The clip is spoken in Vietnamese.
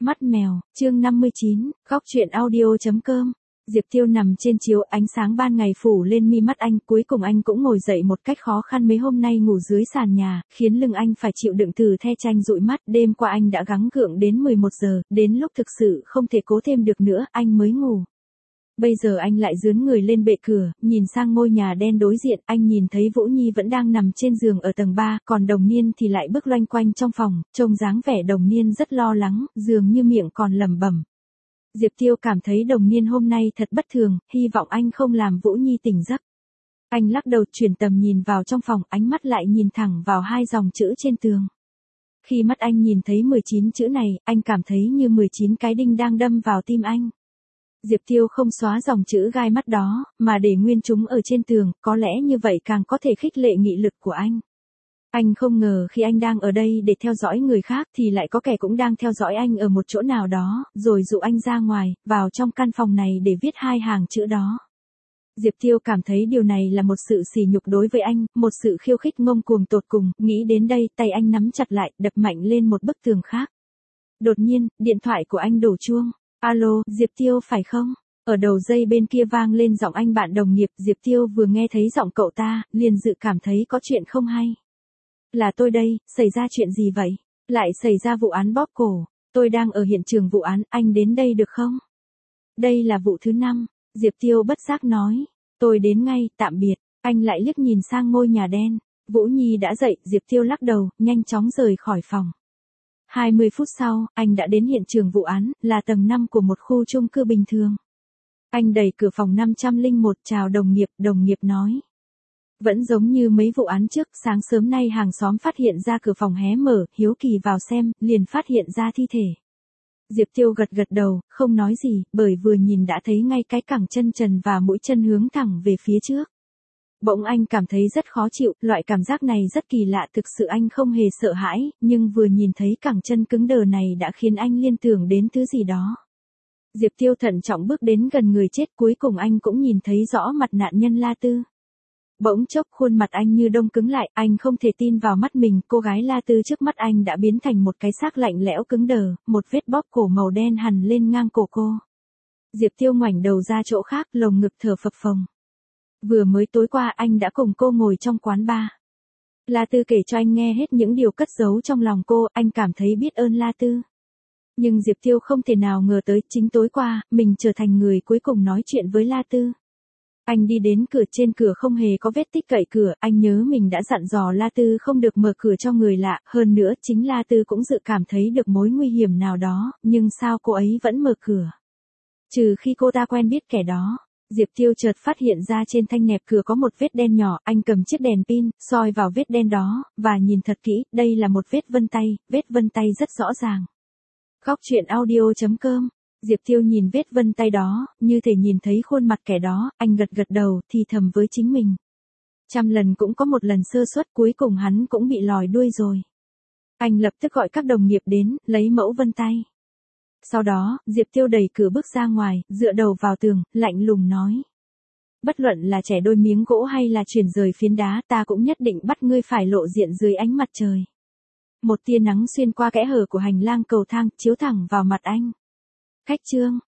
Mắt mèo, chương 59, góc truyện audio.com. Diệp Tiêu nằm trên chiếu, ánh sáng ban ngày phủ lên mi mắt anh, cuối cùng anh cũng ngồi dậy một cách khó khăn. Mấy hôm nay ngủ dưới sàn nhà, khiến lưng anh phải chịu đựng từ the chanh dụi mắt. Đêm qua anh đã gắng gượng đến 11 giờ, đến lúc thực sự không thể cố thêm được nữa, anh mới ngủ. Bây giờ anh lại dướn người lên bệ cửa, nhìn sang ngôi nhà đen đối diện, anh nhìn thấy Vũ Nhi vẫn đang nằm trên giường ở tầng 3, còn Đồng Niên thì lại bước loanh quanh trong phòng, trông dáng vẻ Đồng Niên rất lo lắng, dường như miệng còn lẩm bẩm. Diệp Tiêu cảm thấy Đồng Niên hôm nay thật bất thường, hy vọng anh không làm Vũ Nhi tỉnh giấc. Anh lắc đầu chuyển tầm nhìn vào trong phòng, ánh mắt lại nhìn thẳng vào hai dòng chữ trên tường. Khi mắt anh nhìn thấy 19 chữ này, anh cảm thấy như 19 cái đinh đang đâm vào tim anh. Diệp Tiêu không xóa dòng chữ gai mắt đó, mà để nguyên chúng ở trên tường, có lẽ như vậy càng có thể khích lệ nghị lực của anh. Anh không ngờ khi anh đang ở đây để theo dõi người khác thì lại có kẻ cũng đang theo dõi anh ở một chỗ nào đó, rồi dụ anh ra ngoài, vào trong căn phòng này để viết hai hàng chữ đó. Diệp Tiêu cảm thấy điều này là một sự sỉ nhục đối với anh, một sự khiêu khích ngông cuồng tột cùng, nghĩ đến đây, tay anh nắm chặt lại, đập mạnh lên một bức tường khác. Đột nhiên, điện thoại của anh đổ chuông. Alo, Diệp Tiêu phải không? Ở đầu dây bên kia vang lên giọng anh bạn đồng nghiệp, Diệp Tiêu vừa nghe thấy giọng cậu ta, liền dự cảm thấy có chuyện không hay. Là tôi đây, xảy ra chuyện gì vậy? Lại xảy ra vụ án bóp cổ. Tôi đang ở hiện trường vụ án, anh đến đây được không? Đây là vụ thứ 5, Diệp Tiêu bất giác nói. Tôi đến ngay, tạm biệt. Anh lại liếc nhìn sang ngôi nhà đen. Vũ Nhi đã dậy, Diệp Tiêu lắc đầu, nhanh chóng rời khỏi phòng. 20 phút sau, anh đã đến hiện trường vụ án, là tầng 5 của một khu chung cư bình thường. Anh đẩy cửa phòng 501, chào đồng nghiệp nói. Vẫn giống như mấy vụ án trước, sáng sớm nay hàng xóm phát hiện ra cửa phòng hé mở, hiếu kỳ vào xem, liền phát hiện ra thi thể. Diệp Tiêu gật đầu, không nói gì, bởi vừa nhìn đã thấy ngay cái cẳng chân trần và mũi chân hướng thẳng về phía trước. Bỗng anh cảm thấy rất khó chịu, loại cảm giác này rất kỳ lạ, thực sự anh không hề sợ hãi, nhưng vừa nhìn thấy cẳng chân cứng đờ này đã khiến anh liên tưởng đến thứ gì đó. Diệp Tiêu thận trọng bước đến gần người chết, cuối cùng anh cũng nhìn thấy rõ mặt nạn nhân La Tư. Bỗng chốc khuôn mặt anh như đông cứng lại, anh không thể tin vào mắt mình, cô gái La Tư trước mắt anh đã biến thành một cái xác lạnh lẽo cứng đờ, một vết bóp cổ màu đen hằn lên ngang cổ cô. Diệp Tiêu ngoảnh đầu ra chỗ khác, lồng ngực thở phập phồng. Vừa mới tối qua anh đã cùng cô ngồi trong quán bar. La Tư kể cho anh nghe hết những điều cất giấu trong lòng cô, anh cảm thấy biết ơn La Tư. Nhưng Diệp Tiêu không thể nào ngờ tới, chính tối qua, mình trở thành người cuối cùng nói chuyện với La Tư. Anh đi đến cửa, trên cửa không hề có vết tích cậy cửa, anh nhớ mình đã dặn dò La Tư không được mở cửa cho người lạ, hơn nữa chính La Tư cũng dự cảm thấy được mối nguy hiểm nào đó, nhưng sao cô ấy vẫn mở cửa? Trừ khi cô ta quen biết kẻ đó. Diệp Tiêu chợt phát hiện ra trên thanh nẹp cửa có một vết đen nhỏ, anh cầm chiếc đèn pin, soi vào vết đen đó, và nhìn thật kỹ, đây là một vết vân tay rất rõ ràng. Góc truyện audio.com. Diệp Tiêu nhìn vết vân tay đó, như thể nhìn thấy khuôn mặt kẻ đó, anh gật đầu, thì thầm với chính mình. 100 lần cũng có một lần sơ suất, cuối cùng hắn cũng bị lòi đuôi rồi. Anh lập tức gọi các đồng nghiệp đến, lấy mẫu vân tay. Sau đó, Diệp Tiêu đẩy cửa bước ra ngoài, dựa đầu vào tường, lạnh lùng nói. Bất luận là chẻ đôi miếng gỗ hay là chuyển rời phiến đá, ta cũng nhất định bắt ngươi phải lộ diện dưới ánh mặt trời. Một tia nắng xuyên qua kẽ hở của hành lang cầu thang, chiếu thẳng vào mặt anh. Khách trương,